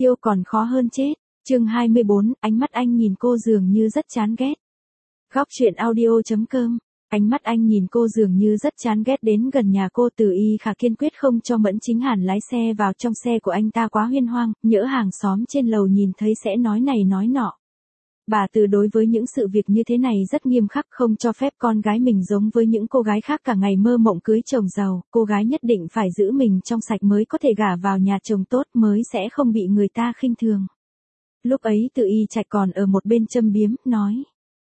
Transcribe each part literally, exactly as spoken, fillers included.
tiêu còn khó hơn chết. Chương hai mươi bốn, ánh mắt anh nhìn cô dường như rất chán ghét. Góc truyện audio chấm com. Ánh mắt anh nhìn cô dường như rất chán ghét đến gần nhà cô. Từ Y Khả kiên quyết không cho Mẫn Chính Hàn lái xe vào trong xe của anh ta quá huyên hoang, nhỡ hàng xóm trên lầu nhìn thấy sẽ nói này nói nọ. Bà Từ đối với những sự việc như thế này rất nghiêm khắc, không cho phép con gái mình giống với những cô gái khác cả ngày mơ mộng cưới chồng giàu, cô gái nhất định phải giữ mình trong sạch mới có thể gả vào nhà chồng tốt, mới sẽ không bị người ta khinh thường. Lúc ấy Từ Y Trạch còn ở một bên châm biếm, nói: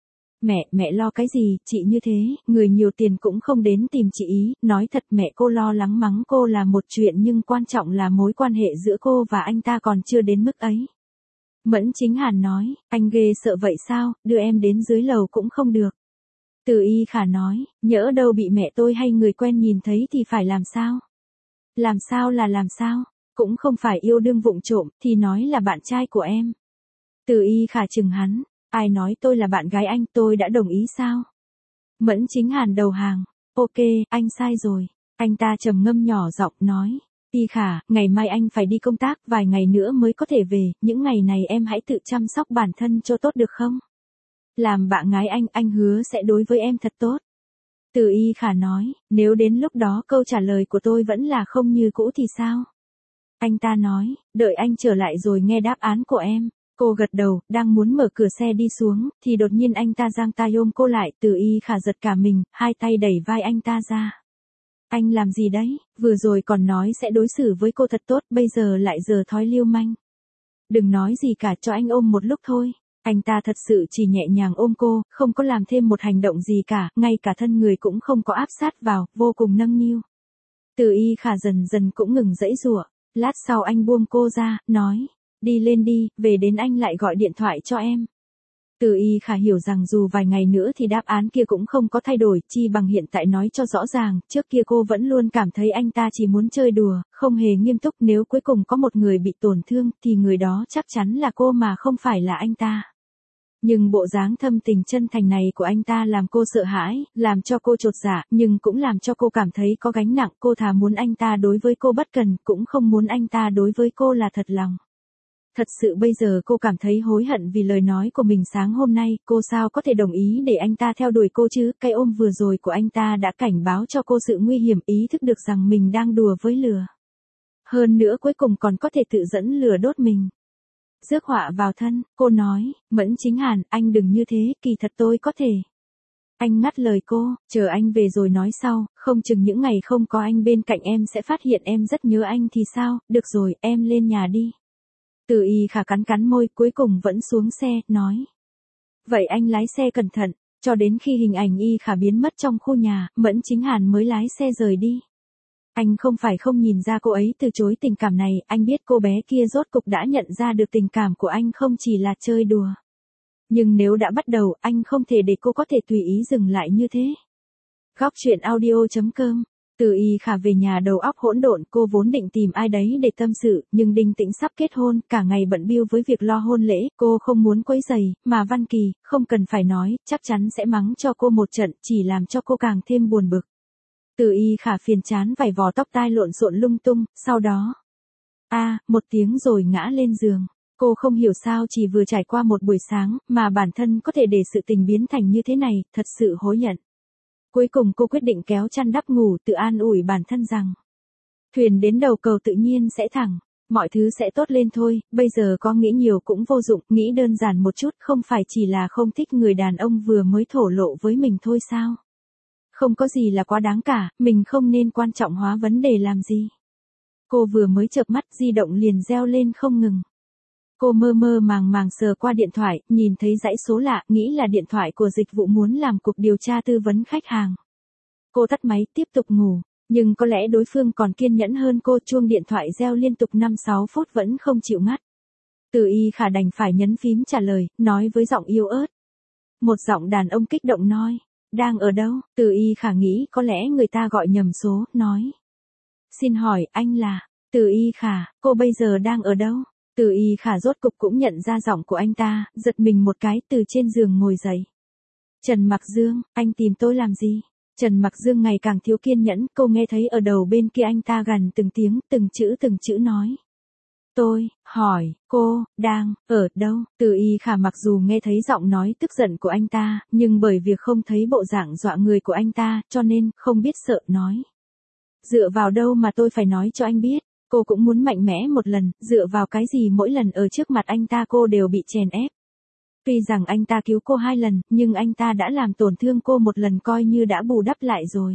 Mẹ, mẹ lo cái gì, chị như thế, người nhiều tiền cũng không đến tìm chị ý, nói thật mẹ cô lo lắng mắng cô là một chuyện nhưng quan trọng là mối quan hệ giữa cô và anh ta còn chưa đến mức ấy. Mẫn Chính Hàn nói: Anh ghê sợ vậy sao, đưa em đến dưới lầu cũng không được. Từ Y Khả nói: Nhỡ đâu bị mẹ tôi hay người quen nhìn thấy thì phải làm sao? Làm sao là làm sao, cũng không phải yêu đương vụng trộm, thì nói là bạn trai của em. Từ Y Khả chừng hắn: Ai nói tôi là bạn gái anh, tôi đã đồng ý sao? Mẫn Chính Hàn đầu hàng: Ok, anh sai rồi. Anh ta trầm ngâm nhỏ giọng nói: Y Khả, ngày mai anh phải đi công tác, vài ngày nữa mới có thể về, những ngày này em hãy tự chăm sóc bản thân cho tốt được không? Làm bạn gái anh, anh hứa sẽ đối với em thật tốt. Từ Y Khả nói: Nếu đến lúc đó câu trả lời của tôi vẫn là không như cũ thì sao? Anh ta nói: Đợi anh trở lại rồi nghe đáp án của em. Cô gật đầu, đang muốn mở cửa xe đi xuống, thì đột nhiên anh ta giang tay ôm cô lại. Từ Y Khả giật cả mình, hai tay đẩy vai anh ta ra. Anh làm gì đấy, vừa rồi còn nói sẽ đối xử với cô thật tốt, bây giờ lại giờ thói lưu manh. Đừng nói gì cả, cho anh ôm một lúc thôi. Anh ta thật sự chỉ nhẹ nhàng ôm cô, không có làm thêm một hành động gì cả, ngay cả thân người cũng không có áp sát vào, vô cùng nâng niu. Từ Y Khả dần dần cũng ngừng giãy giụa. Lát sau anh buông cô ra, nói: Đi lên đi, về đến anh lại gọi điện thoại cho em. Từ Y Khả hiểu rằng dù vài ngày nữa thì đáp án kia cũng không có thay đổi, chi bằng hiện tại nói cho rõ ràng, trước kia cô vẫn luôn cảm thấy anh ta chỉ muốn chơi đùa, không hề nghiêm túc, nếu cuối cùng có một người bị tổn thương, thì người đó chắc chắn là cô mà không phải là anh ta. Nhưng bộ dáng thâm tình chân thành này của anh ta làm cô sợ hãi, làm cho cô chột dạ, nhưng cũng làm cho cô cảm thấy có gánh nặng, cô thà muốn anh ta đối với cô bất cần, cũng không muốn anh ta đối với cô là thật lòng. Thật sự bây giờ cô cảm thấy hối hận vì lời nói của mình sáng hôm nay, cô sao có thể đồng ý để anh ta theo đuổi cô chứ, cái ôm vừa rồi của anh ta đã cảnh báo cho cô sự nguy hiểm, ý thức được rằng mình đang đùa với lửa. Hơn nữa cuối cùng còn có thể tự dẫn lửa đốt mình. Rước họa vào thân, cô nói: Mẫn Chính Hàn, anh đừng như thế, kỳ thật tôi có thể. Anh ngắt lời cô: Chờ anh về rồi nói sau, không chừng những ngày không có anh bên cạnh em sẽ phát hiện em rất nhớ anh thì sao, được rồi, em lên nhà đi. Từ Y Khả cắn cắn môi, cuối cùng vẫn xuống xe, nói: Vậy anh lái xe cẩn thận. Cho đến khi hình ảnh Y Khả biến mất trong khu nhà, Mẫn Chính Hàn mới lái xe rời đi. Anh không phải không nhìn ra cô ấy từ chối tình cảm này, anh biết cô bé kia rốt cục đã nhận ra được tình cảm của anh không chỉ là chơi đùa. Nhưng nếu đã bắt đầu, anh không thể để cô có thể tùy ý dừng lại như thế. Góc truyện audio chấm com. Từ Y Khả về nhà đầu óc hỗn độn, cô vốn định tìm ai đấy để tâm sự, nhưng Đinh Tĩnh sắp kết hôn, cả ngày bận bịu với việc lo hôn lễ, cô không muốn quấy rầy, mà Văn Kỳ, không cần phải nói, chắc chắn sẽ mắng cho cô một trận, chỉ làm cho cô càng thêm buồn bực. Từ Y Khả phiền chán vải vò tóc tai lộn xộn lung tung, sau đó, a, à, một tiếng rồi ngã lên giường. Cô không hiểu sao chỉ vừa trải qua một buổi sáng, mà bản thân có thể để sự tình biến thành như thế này, thật sự hối hận. Cuối cùng cô quyết định kéo chăn đắp ngủ, tự an ủi bản thân rằng thuyền đến đầu cầu tự nhiên sẽ thẳng, mọi thứ sẽ tốt lên thôi, bây giờ có nghĩ nhiều cũng vô dụng, nghĩ đơn giản một chút, không phải chỉ là không thích người đàn ông vừa mới thổ lộ với mình thôi sao? Không có gì là quá đáng cả, mình không nên quan trọng hóa vấn đề làm gì. Cô vừa mới chợp mắt, di động liền reo lên không ngừng. Cô mơ mơ màng màng sờ qua điện thoại, nhìn thấy dãy số lạ, nghĩ là điện thoại của dịch vụ muốn làm cuộc điều tra tư vấn khách hàng. Cô tắt máy, tiếp tục ngủ, nhưng có lẽ đối phương còn kiên nhẫn hơn cô, chuông điện thoại reo liên tục năm sáu phút vẫn không chịu ngắt. Từ Y Khả đành phải nhấn phím trả lời, nói với giọng yếu ớt. Một giọng đàn ông kích động nói: Đang ở đâu? Từ Y Khả nghĩ có lẽ người ta gọi nhầm số, nói: Xin hỏi, anh là... Từ Y Khả, cô bây giờ đang ở đâu? Từ Y Khả rốt cục cũng nhận ra giọng của anh ta, giật mình một cái, từ trên giường ngồi dậy. Trần Mặc Dương, anh tìm tôi làm gì? Trần Mặc Dương ngày càng thiếu kiên nhẫn, cô nghe thấy ở đầu bên kia anh ta gằn từng tiếng, từng chữ từng chữ nói. Tôi, hỏi, cô, đang, ở đâu? Từ Y Khả mặc dù nghe thấy giọng nói tức giận của anh ta, nhưng bởi việc không thấy bộ dạng dọa người của anh ta, cho nên, không biết sợ nói. Dựa vào đâu mà tôi phải nói cho anh biết? Cô cũng muốn mạnh mẽ một lần, dựa vào cái gì mỗi lần ở trước mặt anh ta cô đều bị chèn ép. Tuy rằng anh ta cứu cô hai lần, nhưng anh ta đã làm tổn thương cô một lần coi như đã bù đắp lại rồi.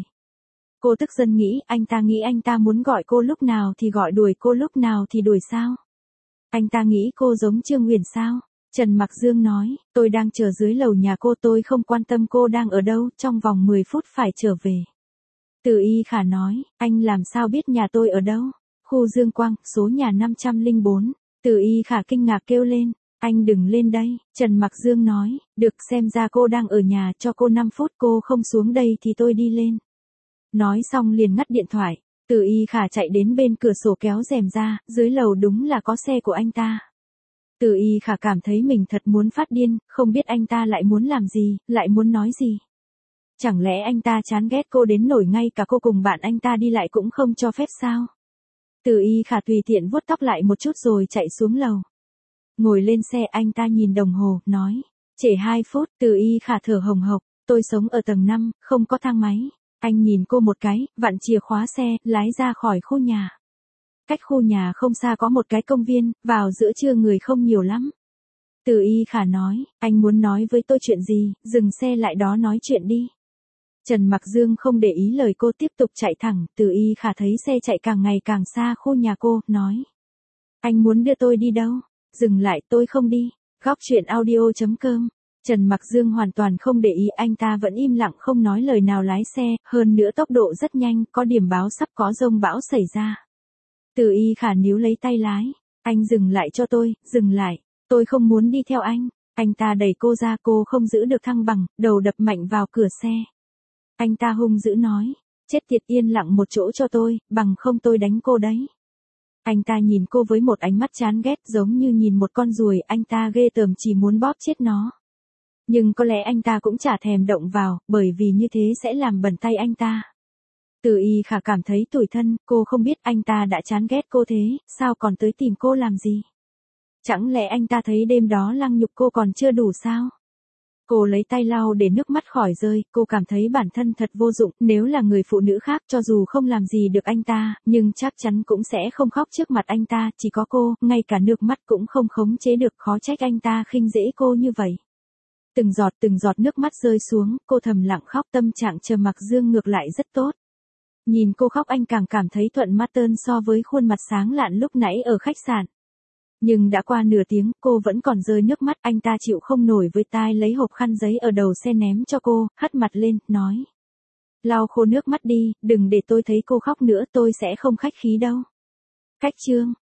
Cô tức giận nghĩ, anh ta nghĩ anh ta muốn gọi cô lúc nào thì gọi, đuổi cô lúc nào thì đuổi sao? Anh ta nghĩ cô giống Trương Huyền sao? Trần Mặc Dương nói, tôi đang chờ dưới lầu nhà cô, tôi không quan tâm cô đang ở đâu, trong vòng mười phút phải trở về. Từ Y Khả nói, anh làm sao biết nhà tôi ở đâu? Khu Dương Quang, số nhà năm trăm lẻ bốn. Từ Y Khả kinh ngạc kêu lên, anh đừng lên đây. Trần Mặc Dương nói, được, xem ra cô đang ở nhà, cho cô năm phút, cô không xuống đây thì tôi đi lên. Nói xong liền ngắt điện thoại. Từ Y Khả chạy đến bên cửa sổ kéo rèm ra, dưới lầu đúng là có xe của anh ta. Từ Y Khả cảm thấy mình thật muốn phát điên, không biết anh ta lại muốn làm gì, lại muốn nói gì. Chẳng lẽ anh ta chán ghét cô đến nổi ngay cả cô cùng bạn anh ta đi lại cũng không cho phép sao? Từ Y Khả tùy tiện vuốt tóc lại một chút rồi chạy xuống lầu. Ngồi lên xe anh ta nhìn đồng hồ, nói. Trễ hai phút, Từ Y Khả thở hồng hộc, tôi sống ở tầng năm, không có thang máy. Anh nhìn cô một cái, vặn chìa khóa xe, lái ra khỏi khu nhà. Cách khu nhà không xa có một cái công viên, vào giữa trưa người không nhiều lắm. Từ Y Khả nói, anh muốn nói với tôi chuyện gì, dừng xe lại đó nói chuyện đi. Trần Mặc Dương không để ý lời cô, tiếp tục chạy thẳng. Từ Y Khả thấy xe chạy càng ngày càng xa khu nhà cô, nói. Anh muốn đưa tôi đi đâu? Dừng lại, tôi không đi. Góc truyện audio chấm com. Trần Mặc Dương hoàn toàn không để ý, anh ta vẫn im lặng không nói lời nào lái xe, hơn nữa tốc độ rất nhanh, có điểm báo sắp có dông bão xảy ra. Từ Y Khả níu lấy tay lái. Anh dừng lại cho tôi, dừng lại. Tôi không muốn đi theo anh. Anh ta đẩy cô ra, cô không giữ được thăng bằng, đầu đập mạnh vào cửa xe. Anh ta hung dữ nói, chết tiệt, yên lặng một chỗ cho tôi, bằng không tôi đánh cô đấy. Anh ta nhìn cô với một ánh mắt chán ghét giống như nhìn một con ruồi, anh ta ghê tởm chỉ muốn bóp chết nó. Nhưng có lẽ anh ta cũng chả thèm động vào, bởi vì như thế sẽ làm bẩn tay anh ta. Từ Y Khả cảm thấy tủi thân, cô không biết anh ta đã chán ghét cô thế, sao còn tới tìm cô làm gì? Chẳng lẽ anh ta thấy đêm đó lăng nhục cô còn chưa đủ sao? Cô lấy tay lau để nước mắt khỏi rơi, cô cảm thấy bản thân thật vô dụng, nếu là người phụ nữ khác cho dù không làm gì được anh ta, nhưng chắc chắn cũng sẽ không khóc trước mặt anh ta, chỉ có cô, ngay cả nước mắt cũng không khống chế được, khó trách anh ta khinh dễ cô như vậy. Từng giọt từng giọt nước mắt rơi xuống, cô thầm lặng khóc, tâm trạng Trần Mặc Dương ngược lại rất tốt. Nhìn cô khóc anh càng cảm thấy thuận mắt hơn so với khuôn mặt sáng lạn lúc nãy ở khách sạn. Nhưng đã qua nửa tiếng, cô vẫn còn rơi nước mắt, anh ta chịu không nổi với tai lấy hộp khăn giấy ở đầu xe ném cho cô, hất mặt lên, nói. Lau khô nước mắt đi, đừng để tôi thấy cô khóc nữa, tôi sẽ không khách khí đâu. Cách chương.